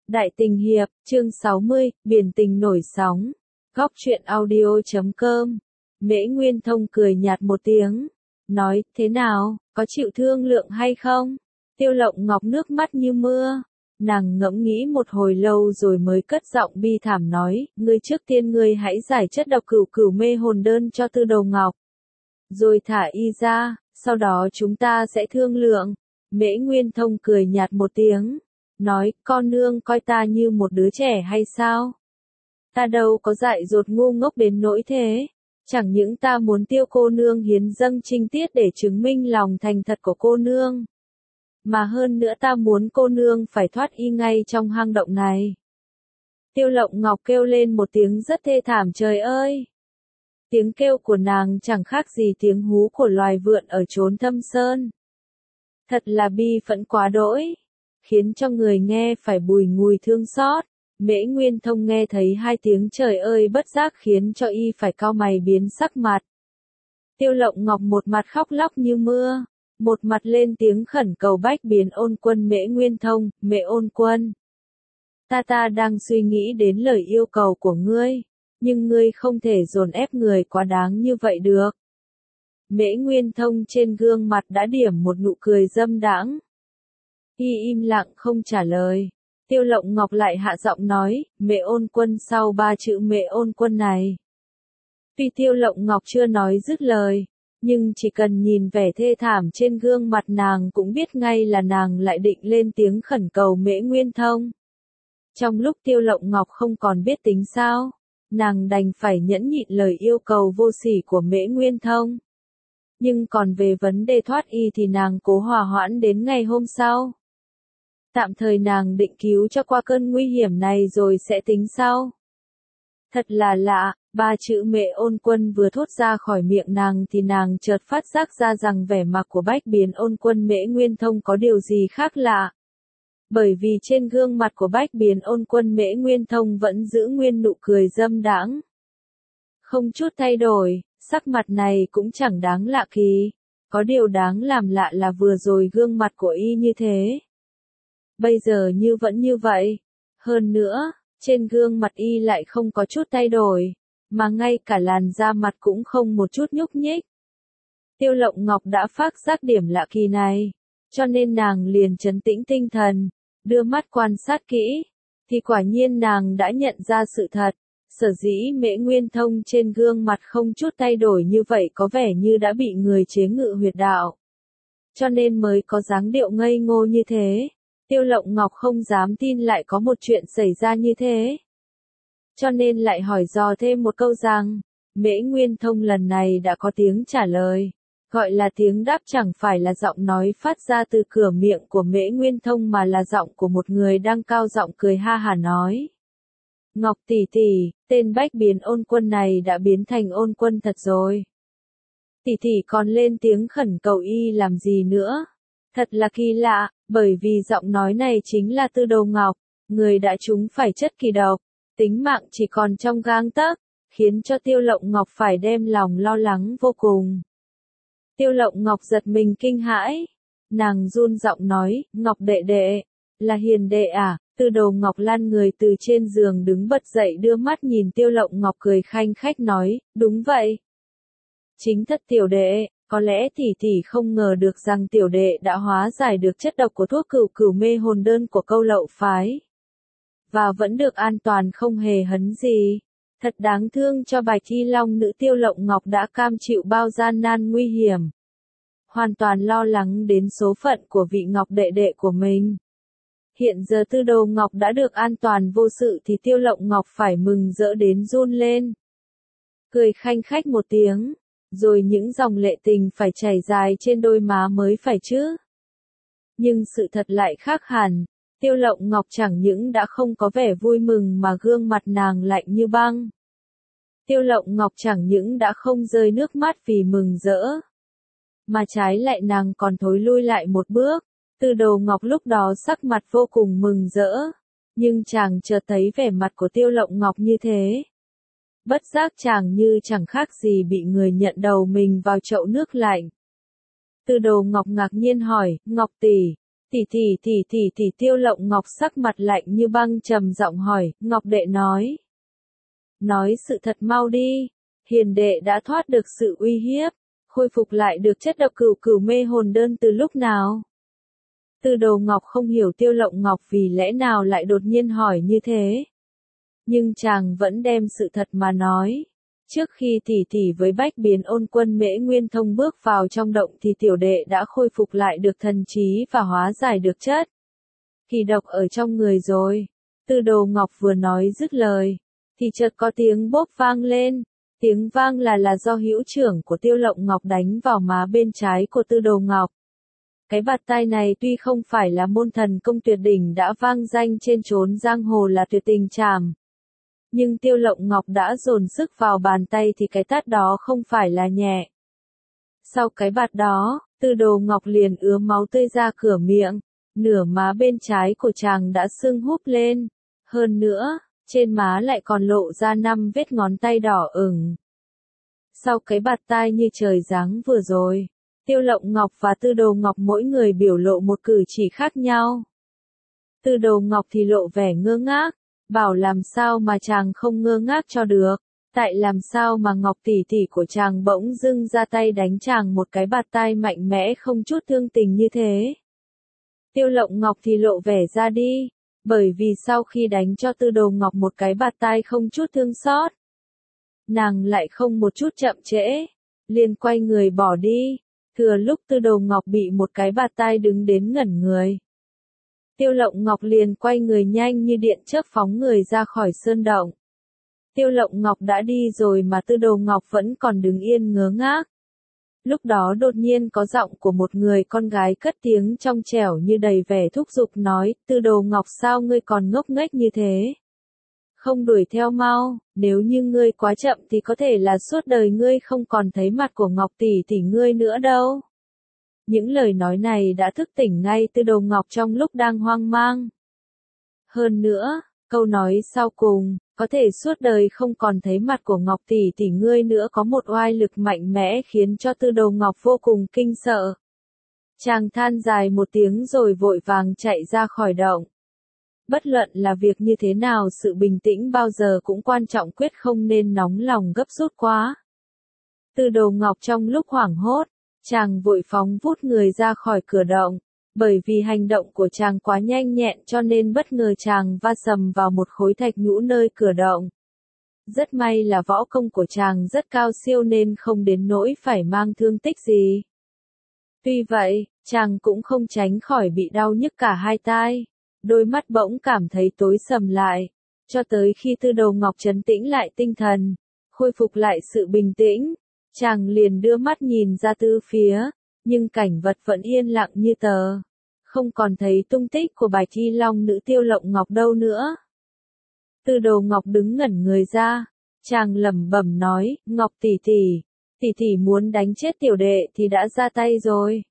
Đại tình hiệp, chương 60, biển tình nổi sóng. Góc truyện audio.com. Mễ Nguyên Thông cười nhạt một tiếng, nói, thế nào, có chịu thương lượng hay không? Tiêu Lộng Ngọc nước mắt như mưa. Nàng ngẫm nghĩ một hồi lâu rồi mới cất giọng bi thảm nói, ngươi trước tiên ngươi hãy giải chất độc cửu cửu mê hồn đơn cho Tư Đầu Ngọc. Rồi thả y ra, sau đó chúng ta sẽ thương lượng. Mễ Nguyên Thông cười nhạt một tiếng, nói, con nương coi ta như một đứa trẻ hay sao? Ta đâu có dại dột ngu ngốc đến nỗi thế. Chẳng những ta muốn Tiêu cô nương hiến dâng trinh tiết để chứng minh lòng thành thật của cô nương, mà hơn nữa ta muốn cô nương phải thoát y ngay trong hang động này. Tiêu Lộng Ngọc kêu lên một tiếng rất thê thảm, trời ơi! Tiếng kêu của nàng chẳng khác gì tiếng hú của loài vượn ở chốn thâm sơn. Thật là bi phẫn quá đỗi, khiến cho người nghe phải bùi ngùi thương xót. Mễ Nguyên Thông nghe thấy hai tiếng trời ơi bất giác khiến cho y phải cau mày biến sắc mặt. Tiêu Lộng Ngọc một mặt khóc lóc như mưa, một mặt lên tiếng khẩn cầu bách biến ôn quân Mễ Nguyên Thông, Mễ ôn quân. Ta đang suy nghĩ đến lời yêu cầu của ngươi, nhưng ngươi không thể dồn ép người quá đáng như vậy được. Mễ Nguyên Thông trên gương mặt đã điểm một nụ cười dâm đãng. Y im lặng không trả lời. Tiêu Lộng Ngọc lại hạ giọng nói, Mễ ôn quân sau ba chữ Mễ ôn quân này. Tuy Tiêu Lộng Ngọc chưa nói dứt lời, nhưng chỉ cần nhìn vẻ thê thảm trên gương mặt nàng cũng biết ngay là nàng lại định lên tiếng khẩn cầu Mễ Nguyên Thông. Trong lúc Tiêu Lộng Ngọc không còn biết tính sao, nàng đành phải nhẫn nhịn lời yêu cầu vô sỉ của Mễ Nguyên Thông. Nhưng còn về vấn đề thoát y thì nàng cố hòa hoãn đến ngày hôm sau. Tạm thời nàng định cứu cho qua cơn nguy hiểm này rồi sẽ tính sau. Thật là lạ, ba chữ Mễ ôn quân vừa thốt ra khỏi miệng nàng thì nàng chợt phát giác ra rằng vẻ mặt của bách biến ôn quân Mễ Nguyên Thông có điều gì khác lạ. Bởi vì trên gương mặt của bách biến ôn quân Mễ Nguyên Thông vẫn giữ nguyên nụ cười dâm đãng. Không chút thay đổi, sắc mặt này cũng chẳng đáng lạ kỳ. Có điều đáng làm lạ là vừa rồi gương mặt của y như thế, bây giờ như vẫn như vậy. Hơn nữa, trên gương mặt y lại không có chút thay đổi, mà ngay cả làn da mặt cũng không một chút nhúc nhích. Tiêu Lộng Ngọc đã phát giác điểm lạ kỳ này, cho nên nàng liền trấn tĩnh tinh thần, đưa mắt quan sát kỹ, thì quả nhiên nàng đã nhận ra sự thật. Sở dĩ Mễ Nguyên Thông trên gương mặt không chút thay đổi như vậy có vẻ như đã bị người chế ngự huyệt đạo, cho nên mới có dáng điệu ngây ngô như thế. Tiêu Lộng Ngọc không dám tin lại có một chuyện xảy ra như thế, cho nên lại hỏi dò thêm một câu rằng, Mễ Nguyên Thông lần này đã có tiếng trả lời, gọi là tiếng đáp chẳng phải là giọng nói phát ra từ cửa miệng của Mễ Nguyên Thông mà là giọng của một người đang cao giọng cười ha hả nói. Ngọc tỷ tỷ, tên bách biến ôn quân này đã biến thành ôn quân thật rồi. Tỷ tỷ còn lên tiếng khẩn cầu y làm gì nữa? Thật là kỳ lạ, bởi vì giọng nói này chính là Tư Đầu Ngọc, người đã trúng phải chất kỳ độc, tính mạng chỉ còn trong gang tấc, khiến cho Tiêu Lộng Ngọc phải đem lòng lo lắng vô cùng. Tiêu Lộng Ngọc giật mình kinh hãi, nàng run giọng nói, Ngọc đệ đệ, là Hiền đệ à? Tư Đầu Ngọc lăn người từ trên giường đứng bật dậy đưa mắt nhìn Tiêu Lộng Ngọc cười khanh khách nói, đúng vậy. Chính thất tiểu đệ, có lẽ tỷ tỷ không ngờ được rằng tiểu đệ đã hóa giải được chất độc của thuốc cửu cửu mê hồn đơn của Câu Lậu phái. Và vẫn được an toàn không hề hấn gì. Thật đáng thương cho Bạch Y Long nữ Tiêu Lộng Ngọc đã cam chịu bao gian nan nguy hiểm. Hoàn toàn lo lắng đến số phận của vị Ngọc đệ đệ của mình. Hiện giờ Tư Đầu Ngọc đã được an toàn vô sự thì Tiêu Lộng Ngọc phải mừng rỡ đến run lên. Cười khanh khách một tiếng, rồi những dòng lệ tình phải chảy dài trên đôi má mới phải chứ. Nhưng sự thật lại khác hẳn, Tiêu Lộng Ngọc chẳng những đã không có vẻ vui mừng mà gương mặt nàng lạnh như băng. Tiêu Lộng Ngọc chẳng những đã không rơi nước mắt vì mừng rỡ, mà trái lại nàng còn thối lui lại một bước. Tư Đầu Ngọc lúc đó sắc mặt vô cùng mừng rỡ, nhưng chàng chợt thấy vẻ mặt của Tiêu Lộng Ngọc như thế. Bất giác chàng như chẳng khác gì bị người nhận đầu mình vào chậu nước lạnh. Tư Đầu Ngọc ngạc nhiên hỏi, Ngọc tỷ, Tỷ, Tiêu Lộng Ngọc sắc mặt lạnh như băng trầm giọng hỏi, Ngọc đệ nói. Nói sự thật mau đi, hiền đệ đã thoát được sự uy hiếp, khôi phục lại được chất độc cửu cửu mê hồn đơn từ lúc nào? Tư Đồ Ngọc không hiểu Tiêu Lộng Ngọc vì lẽ nào lại đột nhiên hỏi như thế. Nhưng chàng vẫn đem sự thật mà nói. Trước khi tỷ với Bách Biến Ôn Quân Mễ Nguyên Thông bước vào trong động thì tiểu đệ đã khôi phục lại được thần trí và hóa giải được chất kỳ độc ở trong người rồi. Tư Đồ Ngọc vừa nói dứt lời, thì chợt có tiếng bốp vang lên. Tiếng vang là do hữu trưởng của Tiêu Lộng Ngọc đánh vào má bên trái của Tư Đồ Ngọc. Cái bạt tai này tuy không phải là môn thần công tuyệt đỉnh đã vang danh trên chốn giang hồ là tuyệt tình trảm. Nhưng Tiêu Lộng Ngọc đã dồn sức vào bàn tay thì cái tát đó không phải là nhẹ. Sau cái bạt đó, Tư Đồ Ngọc liền ứa máu tươi ra cửa miệng, nửa má bên trái của chàng đã sưng húp lên. Hơn nữa, trên má lại còn lộ ra 5 vết ngón tay đỏ ửng. Sau cái bạt tai như trời giáng vừa rồi, Tiêu Lộng Ngọc và Tư Đồ Ngọc mỗi người biểu lộ một cử chỉ khác nhau. Tư Đồ Ngọc thì lộ vẻ ngơ ngác, bảo làm sao mà chàng không ngơ ngác cho được, tại làm sao mà Ngọc tỷ của chàng bỗng dưng ra tay đánh chàng một cái bạt tai mạnh mẽ không chút thương tình như thế. Tiêu Lộng Ngọc thì lộ vẻ ra đi, bởi vì sau khi đánh cho Tư Đồ Ngọc một cái bạt tai không chút thương xót, nàng lại không một chút chậm trễ, liền quay người bỏ đi, thừa lúc Tư Đồ Ngọc bị một cái bạt tai đứng đến ngẩn người. Tiêu Lộng Ngọc liền quay người nhanh như điện chớp phóng người ra khỏi sơn động. Tiêu Lộng Ngọc đã đi rồi mà Tư Đồ Ngọc vẫn còn đứng yên ngớ ngác. Lúc đó đột nhiên có giọng của một người con gái cất tiếng trong trẻo như đầy vẻ thúc giục nói, Tư Đồ Ngọc sao ngươi còn ngốc nghếch như thế? Không đuổi theo mau, nếu như ngươi quá chậm thì có thể là suốt đời ngươi không còn thấy mặt của Ngọc tỷ ngươi nữa đâu. Những lời nói này đã thức tỉnh ngay Tư Đồ Ngọc trong lúc đang hoang mang. Hơn nữa, câu nói sau cùng, có thể suốt đời không còn thấy mặt của Ngọc tỷ ngươi nữa có một oai lực mạnh mẽ khiến cho Tư Đồ Ngọc vô cùng kinh sợ. Chàng than dài một tiếng rồi vội vàng chạy ra khỏi động. Bất luận là việc như thế nào sự bình tĩnh bao giờ cũng quan trọng quyết không nên nóng lòng gấp rút quá. Tư Đồ Ngọc trong lúc hoảng hốt, chàng vội phóng vút người ra khỏi cửa động, bởi vì hành động của chàng quá nhanh nhẹn cho nên bất ngờ chàng va sầm vào một khối thạch nhũ nơi cửa động. Rất may là võ công của chàng rất cao siêu nên không đến nỗi phải mang thương tích gì. Tuy vậy, chàng cũng không tránh khỏi bị đau nhức cả hai tai, đôi mắt bỗng cảm thấy tối sầm lại, cho tới khi Tư Đồ Ngọc trấn tĩnh lại tinh thần, khôi phục lại sự bình tĩnh. Chàng liền đưa mắt nhìn ra tứ phía, nhưng cảnh vật vẫn yên lặng như tờ. Không còn thấy tung tích của Bạch Y Long nữ Tiêu Lộng Ngọc đâu nữa. Tư Đồ Ngọc đứng ngẩn người ra, chàng lẩm bẩm nói, Ngọc tỷ muốn đánh chết tiểu đệ thì đã ra tay rồi.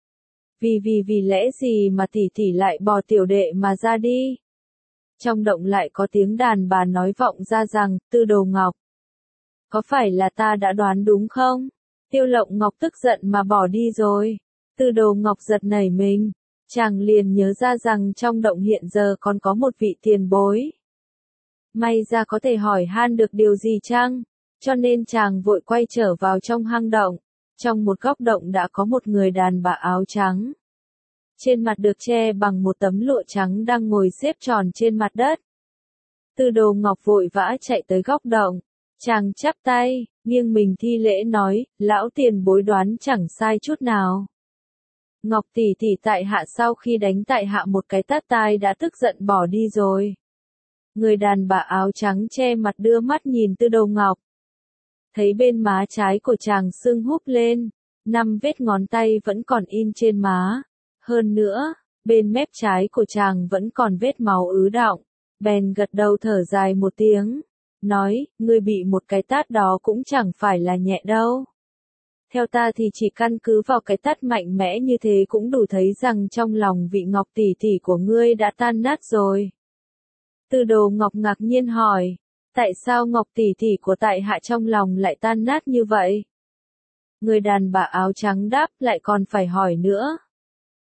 Vì lẽ gì mà tỷ lại bỏ tiểu đệ mà ra đi? Trong động lại có tiếng đàn bà nói vọng ra rằng, Tư Đồ Ngọc, có phải là ta đã đoán đúng không? Tiêu Lộng Ngọc tức giận mà bỏ đi rồi. Tư Đồ Ngọc giật nảy mình, chàng liền nhớ ra rằng trong động hiện giờ còn có một vị tiền bối. May ra có thể hỏi han được điều gì chăng? Cho nên chàng vội quay trở vào trong hang động. Trong một góc động đã có một người đàn bà áo trắng. Trên mặt được che bằng một tấm lụa trắng đang ngồi xếp tròn trên mặt đất. Tư Đồ Ngọc vội vã chạy tới góc động. Chàng chắp tay, nghiêng mình thi lễ nói, lão tiền bối đoán chẳng sai chút nào. Ngọc tỷ tại hạ sau khi đánh tại hạ một cái tát tai đã tức giận bỏ đi rồi. Người đàn bà áo trắng che mặt đưa mắt nhìn Tư Đồ Ngọc. Thấy bên má trái của chàng sưng húp lên, 5 vết ngón tay vẫn còn in trên má. Hơn nữa, bên mép trái của chàng vẫn còn vết máu ứ đọng. Bèn gật đầu thở dài một tiếng. Nói, ngươi bị một cái tát đó cũng chẳng phải là nhẹ đâu. Theo ta thì chỉ căn cứ vào cái tát mạnh mẽ như thế cũng đủ thấy rằng trong lòng vị Ngọc tỷ của ngươi đã tan nát rồi. Tư Đồ Ngọc ngạc nhiên hỏi, tại sao Ngọc tỷ của tại hạ trong lòng lại tan nát như vậy? Người đàn bà áo trắng đáp lại còn phải hỏi nữa.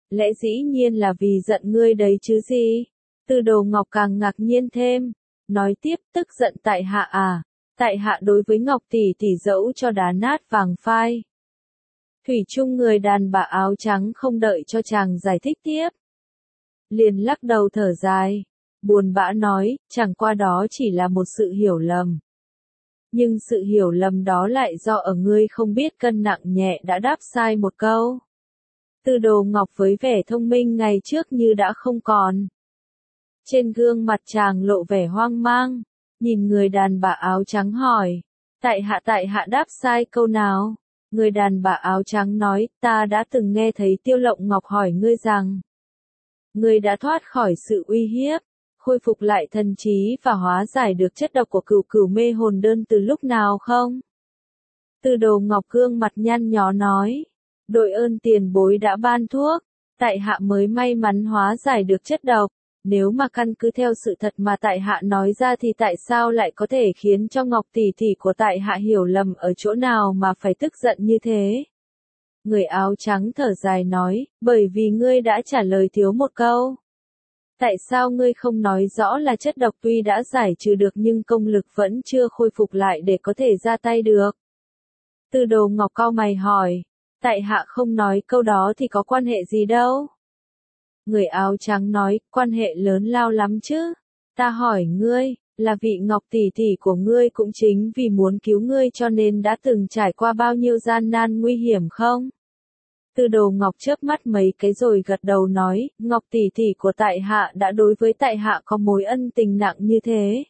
Lẽ dĩ nhiên là vì giận ngươi đấy chứ gì. Tư Đồ Ngọc càng ngạc nhiên thêm, nói tiếp, tức giận tại hạ à, tại hạ đối với Ngọc tỷ tỷ dẫu cho đá nát vàng phai. Thủy chung người đàn bà áo trắng không đợi cho chàng giải thích tiếp. Liền lắc đầu thở dài, buồn bã nói, chẳng qua đó chỉ là một sự hiểu lầm. Nhưng sự hiểu lầm đó lại do ở ngươi không biết cân nặng nhẹ đã đáp sai một câu. Tư Đồ Ngọc với vẻ thông minh ngày trước như đã không còn. Trên gương mặt chàng lộ vẻ hoang mang, nhìn người đàn bà áo trắng hỏi, tại hạ đáp sai câu nào? Người đàn bà áo trắng nói, ta đã từng nghe thấy Tiêu Lộng Ngọc hỏi ngươi rằng, ngươi đã thoát khỏi sự uy hiếp, khôi phục lại thần trí và hóa giải được chất độc của cửu cửu mê hồn đơn từ lúc nào không? Tư Đồ Ngọc gương mặt nhăn nhó nói, đội ơn tiền bối đã ban thuốc, tại hạ mới may mắn hóa giải được chất độc. Nếu mà căn cứ theo sự thật mà tại hạ nói ra thì tại sao lại có thể khiến cho Ngọc tỷ tỷ của tại hạ hiểu lầm ở chỗ nào mà phải tức giận như thế? Người áo trắng thở dài nói, bởi vì ngươi đã trả lời thiếu một câu. Tại sao ngươi không nói rõ là chất độc tuy đã giải trừ được nhưng công lực vẫn chưa khôi phục lại để có thể ra tay được? Tư Đồ Ngọc cau mày hỏi, tại hạ không nói câu đó thì có quan hệ gì đâu? Người áo trắng nói, quan hệ lớn lao lắm chứ. Ta hỏi ngươi, là vị Ngọc tỷ tỷ của ngươi cũng chính vì muốn cứu ngươi cho nên đã từng trải qua bao nhiêu gian nan nguy hiểm không? Tư Đồ Ngọc chớp mắt mấy cái rồi gật đầu nói, Ngọc tỷ tỷ của tại hạ đã đối với tại hạ có mối ân tình nặng như thế.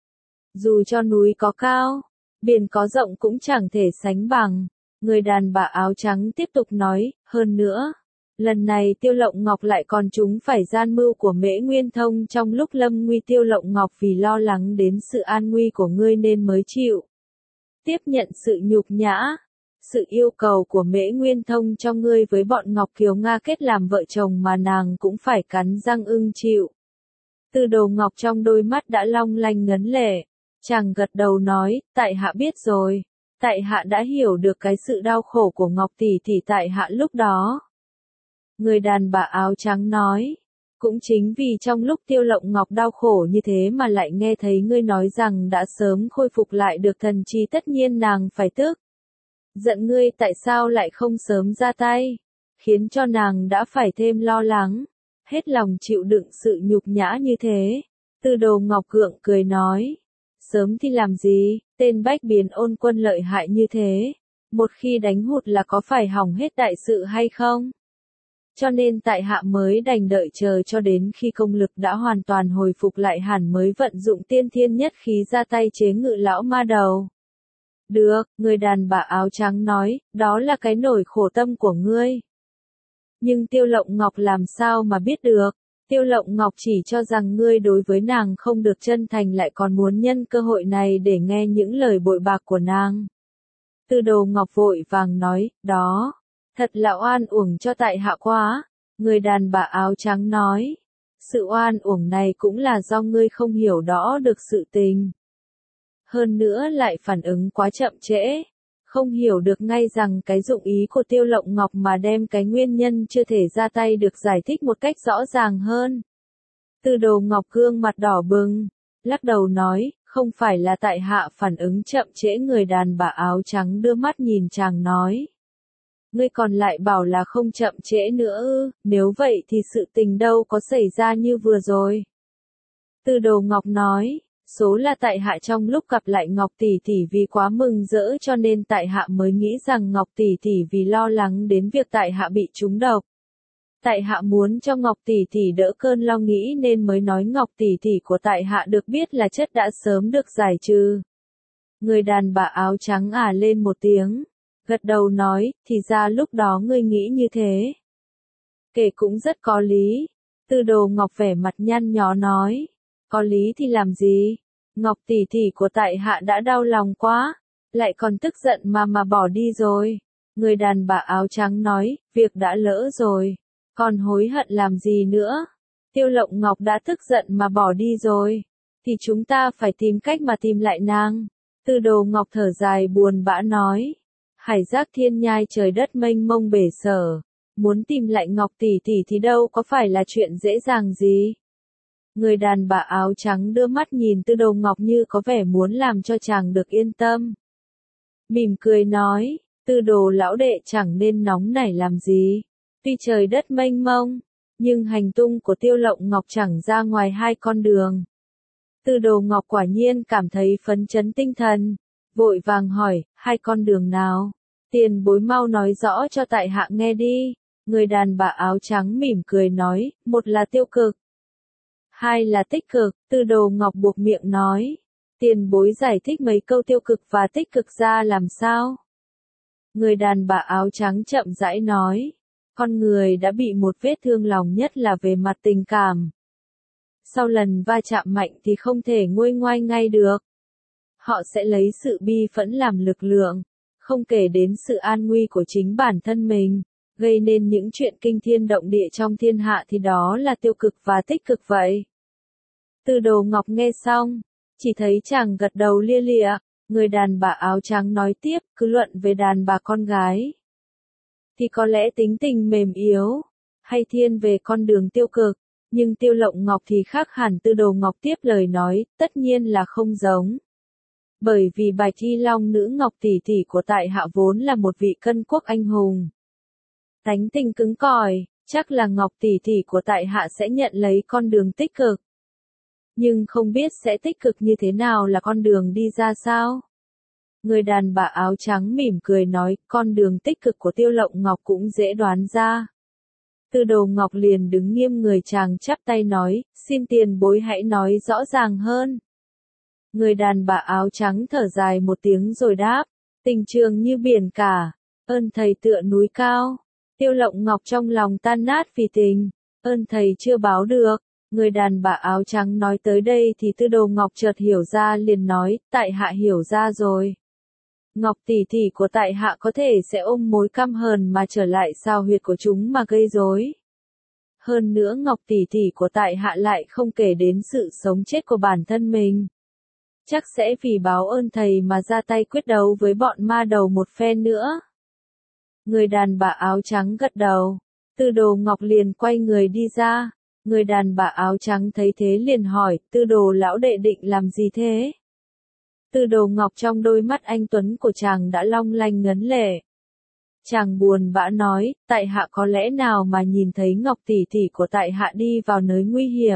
Dù cho núi có cao, biển có rộng cũng chẳng thể sánh bằng. Người đàn bà áo trắng tiếp tục nói, hơn nữa. Lần này Tiêu Lộng Ngọc lại còn trúng phải gian mưu của Mễ Nguyên Thông trong lúc lâm nguy. Tiêu Lộng Ngọc vì lo lắng đến sự an nguy của ngươi nên mới chịu tiếp nhận sự nhục nhã. Sự yêu cầu của Mễ Nguyên Thông cho ngươi với bọn Ngọc Kiều Nga kết làm vợ chồng mà nàng cũng phải cắn răng ưng chịu. Tư Đồ Ngọc trong đôi mắt đã long lanh ngấn lệ, chàng gật đầu nói, tại hạ biết rồi, tại hạ đã hiểu được cái sự đau khổ của Ngọc tỷ tỷ tại hạ lúc đó. Người đàn bà áo trắng nói, cũng chính vì trong lúc Tiêu Lộng Ngọc đau khổ như thế mà lại nghe thấy ngươi nói rằng đã sớm khôi phục lại được thần trí, tất nhiên nàng phải tức giận ngươi tại sao lại không sớm ra tay, khiến cho nàng đã phải thêm lo lắng, hết lòng chịu đựng sự nhục nhã như thế. Tư Đồ Ngọc gượng cười nói, sớm thì làm gì, tên Bách Biến Ôn Quân lợi hại như thế, một khi đánh hụt là có phải hỏng hết đại sự hay không? Cho nên tại hạ mới đành đợi chờ cho đến khi công lực đã hoàn toàn hồi phục lại hẳn mới vận dụng tiên thiên nhất khí ra tay chế ngự lão ma đầu. Được, người đàn bà áo trắng nói, đó là cái nỗi khổ tâm của ngươi. Nhưng Tiêu Lộng Ngọc làm sao mà biết được? Tiêu Lộng Ngọc chỉ cho rằng ngươi đối với nàng không được chân thành lại còn muốn nhân cơ hội này để nghe những lời bội bạc của nàng. Tư Đồ Ngọc vội vàng nói, đó, thật là oan uổng cho tại hạ quá. Người đàn bà áo trắng nói, sự oan uổng này cũng là do ngươi không hiểu rõ được sự tình. Hơn nữa lại phản ứng quá chậm trễ, không hiểu được ngay rằng cái dụng ý của Tiêu Lộng Ngọc mà đem cái nguyên nhân chưa thể ra tay được giải thích một cách rõ ràng hơn. Tư Đồ Ngọc gương mặt đỏ bừng, lắc đầu nói, không phải là tại hạ phản ứng chậm trễ. Người đàn bà áo trắng đưa mắt nhìn chàng nói, ngươi còn lại bảo là không chậm trễ nữa ư, nếu vậy thì sự tình đâu có xảy ra như vừa rồi. Tư Đồ Ngọc nói, số là tại hạ trong lúc gặp lại Ngọc tỷ tỷ vì quá mừng rỡ cho nên tại hạ mới nghĩ rằng Ngọc tỷ tỷ vì lo lắng đến việc tại hạ bị trúng độc. Tại hạ muốn cho Ngọc tỷ tỷ đỡ cơn lo nghĩ nên mới nói Ngọc tỷ tỷ của tại hạ được biết là chất đã sớm được giải trừ. Người đàn bà áo trắng lên một tiếng, gật đầu nói, thì ra lúc đó ngươi nghĩ như thế. Kể cũng rất có lý. Tư Đồ Ngọc vẻ mặt nhăn nhó nói, có lý thì làm gì? Ngọc tỷ tỷ của tại hạ đã đau lòng quá, lại còn tức giận mà bỏ đi rồi. Người đàn bà áo trắng nói, việc đã lỡ rồi, còn hối hận làm gì nữa? Tiêu Lộng Ngọc đã tức giận mà bỏ đi rồi, thì chúng ta phải tìm cách mà tìm lại nàng. Tư Đồ Ngọc thở dài buồn bã nói, hải giác thiên nhai trời đất mênh mông bể sở, Muốn tìm lại Ngọc tỷ tỷ thì đâu có phải là chuyện dễ dàng gì. Người đàn bà áo trắng đưa mắt nhìn Tư Đồ Ngọc như có vẻ muốn làm cho chàng được yên tâm. Mỉm cười nói, Tư Đồ lão đệ chẳng nên nóng nảy làm gì. Tuy trời đất mênh mông, nhưng hành tung của Tiêu Lộng Ngọc chẳng ra ngoài hai con đường. Tư Đồ Ngọc quả nhiên cảm thấy phấn chấn tinh thần, vội vàng hỏi, hai con đường nào? Tiền bối mau nói rõ cho tại hạ nghe đi. Người đàn bà áo trắng mỉm cười nói, một là tiêu cực, hai là tích cực. Tư Đồ Ngọc buộc miệng nói, tiền bối giải thích mấy câu tiêu cực và tích cực ra làm sao? Người đàn bà áo trắng chậm rãi nói, con người đã bị một vết thương lòng nhất là về mặt tình cảm. Sau lần va chạm mạnh thì không thể nguôi ngoai ngay được. Họ sẽ lấy sự bi phẫn làm lực lượng, không kể đến sự an nguy của chính bản thân mình, gây nên những chuyện kinh thiên động địa trong thiên hạ thì đó là tiêu cực và tích cực vậy. Tư Đồ Ngọc nghe xong, chỉ thấy chàng gật đầu lia lịa. Người đàn bà áo trắng nói tiếp, cứ luận về đàn bà con gái thì có lẽ tính tình mềm yếu, hay thiên về con đường tiêu cực, nhưng Tiêu Lộng Ngọc thì khác hẳn. Tư Đồ Ngọc tiếp lời nói, tất nhiên là không giống. Bởi vì Bạch Y Long nữ Ngọc tỷ tỷ của tại hạ vốn là một vị cân quốc anh hùng. Tánh tình cứng cỏi, chắc là Ngọc tỷ tỷ của tại hạ sẽ nhận lấy con đường tích cực. Nhưng không biết sẽ tích cực như thế nào là con đường đi ra sao? Người đàn bà áo trắng mỉm cười nói, con đường tích cực của Tiêu Lộng Ngọc cũng dễ đoán ra. Tư Đồ Ngọc liền đứng nghiêm người, chàng chắp tay nói, xin tiền bối hãy nói rõ ràng hơn. Người đàn bà áo trắng thở dài một tiếng rồi đáp, tình trường như biển cả, ơn thầy tựa núi cao. Tiêu Lộng Ngọc trong lòng tan nát vì tình, ơn thầy chưa báo được. Người đàn bà áo trắng nói tới đây thì Tư Đồ Ngọc chợt hiểu ra, liền nói, tại hạ hiểu ra rồi. Ngọc tỷ tỷ của tại hạ có thể sẽ ôm mối căm hờn mà trở lại sao huyệt của chúng mà gây rối. Hơn nữa Ngọc tỷ tỷ của tại hạ lại không kể đến sự sống chết của bản thân mình. Chắc sẽ vì báo ơn thầy mà ra tay quyết đấu với bọn ma đầu một phen nữa. Người đàn bà áo trắng gật đầu. Tư Đồ Ngọc liền quay người đi ra. Người đàn bà áo trắng thấy thế liền hỏi, Tư Đồ lão đệ định làm gì thế? Tư Đồ Ngọc trong đôi mắt anh tuấn của chàng đã long lanh ngấn lệ. Chàng buồn bã nói, tại hạ có lẽ nào mà nhìn thấy Ngọc tỷ tỷ của tại hạ đi vào nơi nguy hiểm.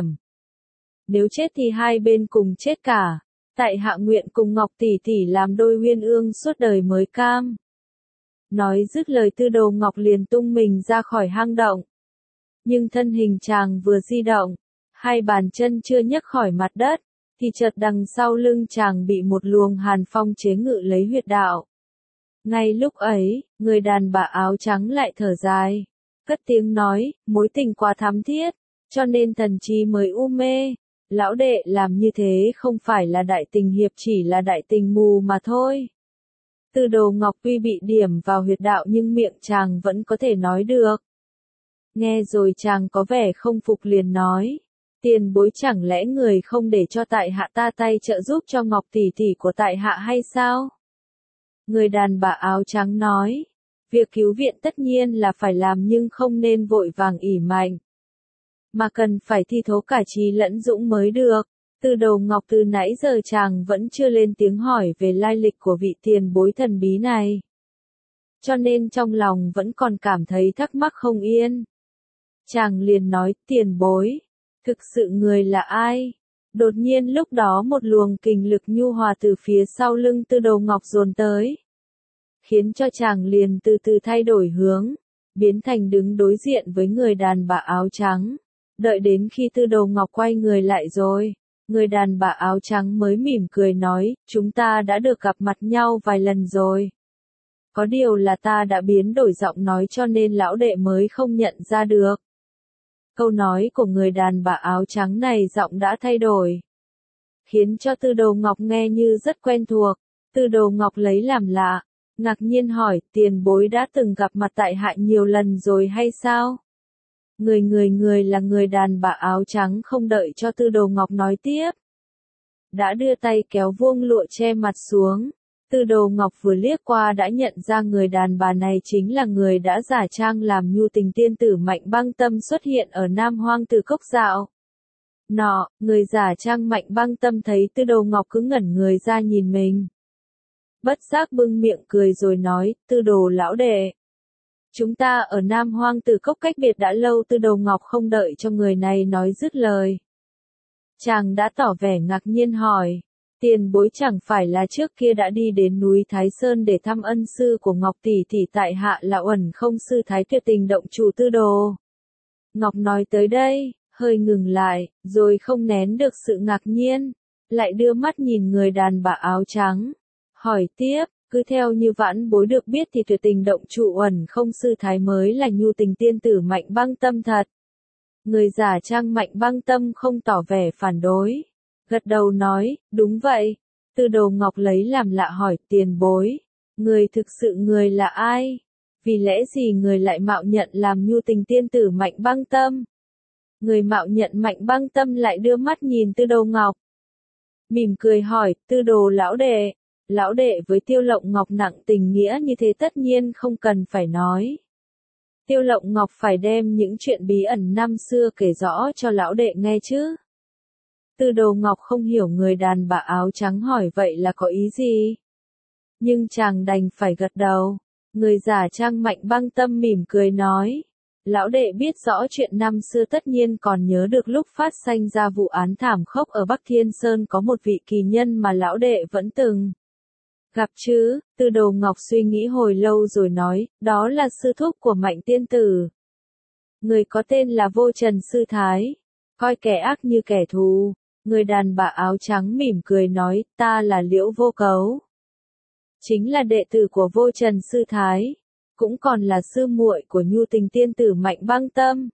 Nếu chết thì hai bên cùng chết cả. Tại hạ nguyện cùng Ngọc tỷ tỷ làm đôi uyên ương suốt đời mới cam. Nói dứt lời Tư Đồ Ngọc liền tung mình ra khỏi hang động. Nhưng thân hình chàng vừa di động, hai bàn chân chưa nhấc khỏi mặt đất, thì chợt đằng sau lưng chàng bị một luồng hàn phong chế ngự lấy huyệt đạo. Ngay lúc ấy, người đàn bà áo trắng lại thở dài, cất tiếng nói, mối tình quá thắm thiết, cho nên thần trí mới u mê. Lão đệ làm như thế không phải là đại tình hiệp, chỉ là đại tình mù mà thôi. Tư Đồ Ngọc tuy bị điểm vào huyệt đạo nhưng miệng chàng vẫn có thể nói được. Nghe rồi chàng có vẻ không phục liền nói, tiền bối chẳng lẽ người không để cho tại hạ ta tay trợ giúp cho Ngọc tỷ tỷ của tại hạ hay sao? Người đàn bà áo trắng nói, việc cứu viện tất nhiên là phải làm nhưng không nên vội vàng ỷ mạnh, mà cần phải thi thố cả trí lẫn dũng mới được. Tư Đồ Ngọc từ nãy giờ chàng vẫn chưa lên tiếng hỏi về lai lịch của vị tiền bối thần bí này. Cho nên trong lòng vẫn còn cảm thấy thắc mắc không yên. Chàng liền nói, tiền bối, thực sự người là ai? Đột nhiên lúc đó một luồng kình lực nhu hòa từ phía sau lưng Tư Đồ Ngọc dồn tới, khiến cho chàng liền từ từ thay đổi hướng, biến thành đứng đối diện với người đàn bà áo trắng. Đợi đến khi Tư Đồ Ngọc quay người lại rồi, người đàn bà áo trắng mới mỉm cười nói, chúng ta đã được gặp mặt nhau vài lần rồi. Có điều là ta đã biến đổi giọng nói cho nên lão đệ mới không nhận ra được. Câu nói của người đàn bà áo trắng này giọng đã thay đổi, khiến cho Tư Đồ Ngọc nghe như rất quen thuộc. Tư Đồ Ngọc lấy làm lạ, ngạc nhiên hỏi, tiền bối đã từng gặp mặt tại hạ nhiều lần rồi hay sao? Người là người đàn bà áo trắng không đợi cho Tư Đồ Ngọc nói tiếp, đã đưa tay kéo vuông lụa che mặt xuống, Tư Đồ Ngọc vừa liếc qua đã nhận ra người đàn bà này chính là người đã giả trang làm nhu tình tiên tử Mạnh Băng Tâm xuất hiện ở Nam Hoang Tử Cốc dạo. Người giả trang Mạnh Băng Tâm thấy Tư Đồ Ngọc cứ ngẩn người ra nhìn mình. Bất giác bưng miệng cười rồi nói, Tư Đồ lão đệ. Chúng ta ở Nam Hoang Tử Cốc cách biệt đã lâu. Tư Đồ Ngọc không đợi cho người này nói dứt lời. Chàng đã tỏ vẻ ngạc nhiên hỏi. Tiền bối chẳng phải là trước kia đã đi đến núi Thái Sơn để thăm ân sư của Ngọc tỷ tỷ tại hạ là Uẩn Không sư Thái Tuyệt Tình động chủ Tư Đồ. Ngọc nói tới đây, hơi ngừng lại, rồi không nén được sự ngạc nhiên, lại đưa mắt nhìn người đàn bà áo trắng, hỏi tiếp, cứ theo như vãn bối được biết thì Tuyệt Tình động chủ Uẩn Không sư Thái mới là nhu tình tiên tử Mạnh Băng Tâm thật. Người giả trang Mạnh Băng Tâm không tỏ vẻ phản đối, gật đầu nói, đúng vậy. Tư Đồ Ngọc lấy làm lạ hỏi, tiền bối, người thực sự người là ai? Vì lẽ gì người lại mạo nhận làm nhu tình tiên tử Mạnh Băng Tâm? Người mạo nhận Mạnh Băng Tâm lại đưa mắt nhìn Tư Đồ Ngọc, mỉm cười hỏi, Tư Đồ lão đệ với Tiêu Lộng Ngọc nặng tình nghĩa như thế tất nhiên không cần phải nói. Tiêu Lộng Ngọc phải đem những chuyện bí ẩn năm xưa kể rõ cho lão đệ nghe chứ. Tư Đồ Ngọc không hiểu người đàn bà áo trắng hỏi vậy là có ý gì. Nhưng chàng đành phải gật đầu. Người giả trang Mạnh Băng Tâm mỉm cười nói. Lão đệ biết rõ chuyện năm xưa tất nhiên còn nhớ được lúc phát sinh ra vụ án thảm khốc ở Bắc Thiên Sơn có một vị kỳ nhân mà lão đệ vẫn từng gặp chứ. Tư Đồ Ngọc suy nghĩ hồi lâu rồi nói, đó là sư thúc của Mạnh tiên tử. Người có tên là Vô Trần Sư Thái, coi kẻ ác như kẻ thù. Người đàn bà áo trắng mỉm cười nói, ta là Liễu Vô Cấu. Chính là đệ tử của Vô Trần Sư Thái, cũng còn là sư muội của nhu tình tiên tử Mạnh Băng Tâm.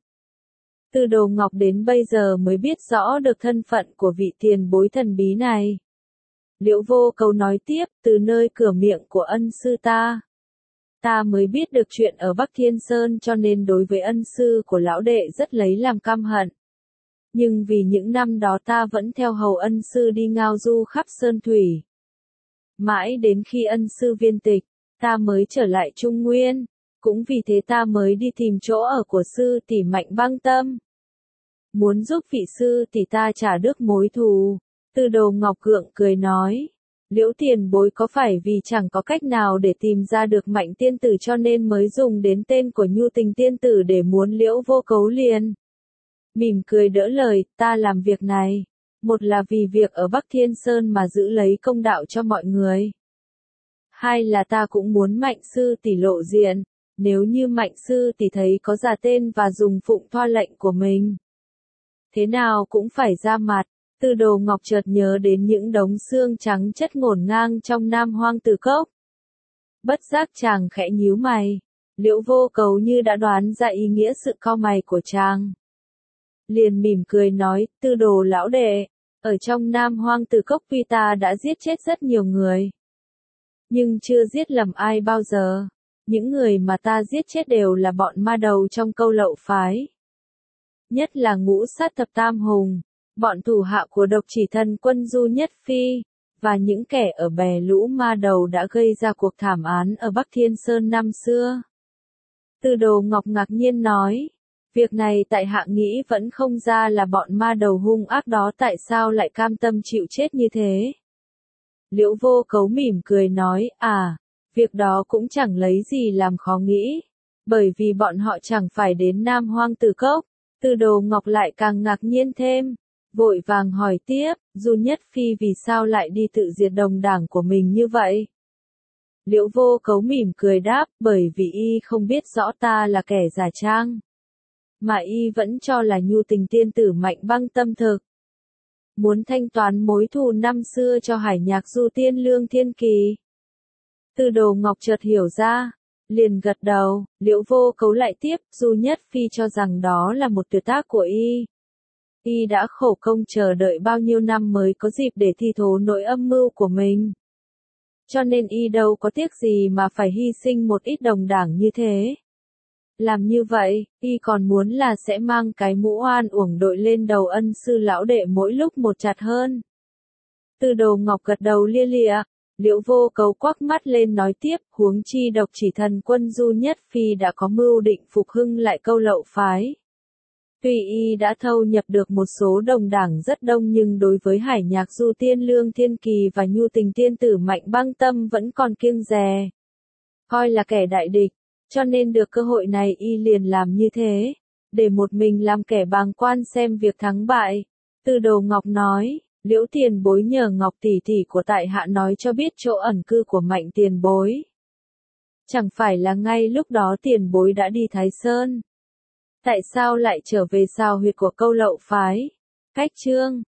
Tư Đồ Ngọc đến bây giờ mới biết rõ được thân phận của vị tiền bối thần bí này. Liễu Vô Cấu nói tiếp, từ nơi cửa miệng của ân sư ta mới biết được chuyện ở Bắc Thiên Sơn cho nên đối với ân sư của lão đệ rất lấy làm căm hận. Nhưng vì những năm đó ta vẫn theo hầu ân sư đi ngao du khắp sơn thủy. Mãi đến khi ân sư viên tịch, ta mới trở lại Trung Nguyên, cũng vì thế ta mới đi tìm chỗ ở của sư tỷ Mạnh Băng Tâm. Muốn giúp vị sư tỷ ta trả đứt mối thù. Tư Đồ Ngọc gượng cười nói, Liễu tiền bối có phải vì chẳng có cách nào để tìm ra được Mạnh tiên tử cho nên mới dùng đến tên của nhu tình tiên tử để muốn Liễu Vô Cấu liền? Mỉm cười đỡ lời, ta làm việc này, một là vì việc ở Bắc Thiên Sơn mà giữ lấy công đạo cho mọi người. Hai là ta cũng muốn Mạnh sư tỷ lộ diện, nếu như Mạnh sư tỷ thấy có giả tên và dùng phụng thoa lệnh của mình. Thế nào cũng phải ra mặt. Tư Đồ Ngọc chợt nhớ đến những đống xương trắng chất ngổn ngang trong Nam Hoang Tử Cốc. Bất giác chàng khẽ nhíu mày, Liễu Vô Cấu như đã đoán ra ý nghĩa sự cau mày của chàng. Liền mỉm cười nói, Tư Đồ lão đệ, ở trong Nam Hoang Tử Cốc tuy ta đã giết chết rất nhiều người, nhưng chưa giết lầm ai bao giờ. Những người mà ta giết chết đều là bọn ma đầu trong Câu Lậu phái. Nhất là Ngũ Sát Thập Tam Hùng, bọn thủ hạ của Độc Chỉ Thần Quân Du Nhất Phi, và những kẻ ở bè lũ ma đầu đã gây ra cuộc thảm án ở Bắc Thiên Sơn năm xưa. Tư Đồ Ngọc ngạc nhiên nói, việc này tại hạ nghĩ vẫn không ra là bọn ma đầu hung ác đó tại sao lại cam tâm chịu chết như thế. Liễu Vô Cấu mỉm cười nói, việc đó cũng chẳng lấy gì làm khó nghĩ, bởi vì bọn họ chẳng phải đến Nam Hoang Tử Cốc. Tư Đồ Ngọc lại càng ngạc nhiên thêm, vội vàng hỏi tiếp, Du Nhất Phi vì sao lại đi tự diệt đồng đảng của mình như vậy? Liễu Vô Cấu mỉm cười đáp, bởi vì y không biết rõ ta là kẻ giả trang, mà y vẫn cho là nhu tình tiên tử Mạnh Băng Tâm thực. Muốn thanh toán mối thù năm xưa cho Hải Nhạc Du Tiên Lương Thiên Kỳ. Tư Đồ Ngọc chợt hiểu ra, liền gật đầu. Liễu Vô Cấu lại tiếp, Du Nhất Phi cho rằng đó là một tuyệt tác của y. Y đã khổ công chờ đợi bao nhiêu năm mới có dịp để thi thố nỗi âm mưu của mình. Cho nên y đâu có tiếc gì mà phải hy sinh một ít đồng đảng như thế. Làm như vậy, y còn muốn là sẽ mang cái mũ oan uổng đội lên đầu ân sư lão đệ mỗi lúc một chặt hơn. Tư Đồ Ngọc gật đầu lia lịa, Liễu Vô Cấu quắc mắt lên nói tiếp, huống chi Độc Chỉ Thần quân Du Nhất Phi đã có mưu định phục hưng lại Câu Lậu phái. Tuy y đã thâu nhập được một số đồng đảng rất đông nhưng đối với Hải Nhạc Du Tiên Lương Thiên Kỳ và Nhu Tình Tiên Tử Mạnh Băng Tâm vẫn còn kiêng dè, coi là kẻ đại địch, cho nên được cơ hội này y liền làm như thế, để một mình làm kẻ bàng quan xem việc thắng bại. Từ Đồ Ngọc nói, Liễu tiền bối nhờ Ngọc tỷ tỷ của tại hạ nói cho biết chỗ ẩn cư của Mạnh tiền bối. Chẳng phải là ngay lúc đó tiền bối đã đi Thái Sơn? Tại sao lại trở về sao huyệt của Câu Lậu phái? Cách chương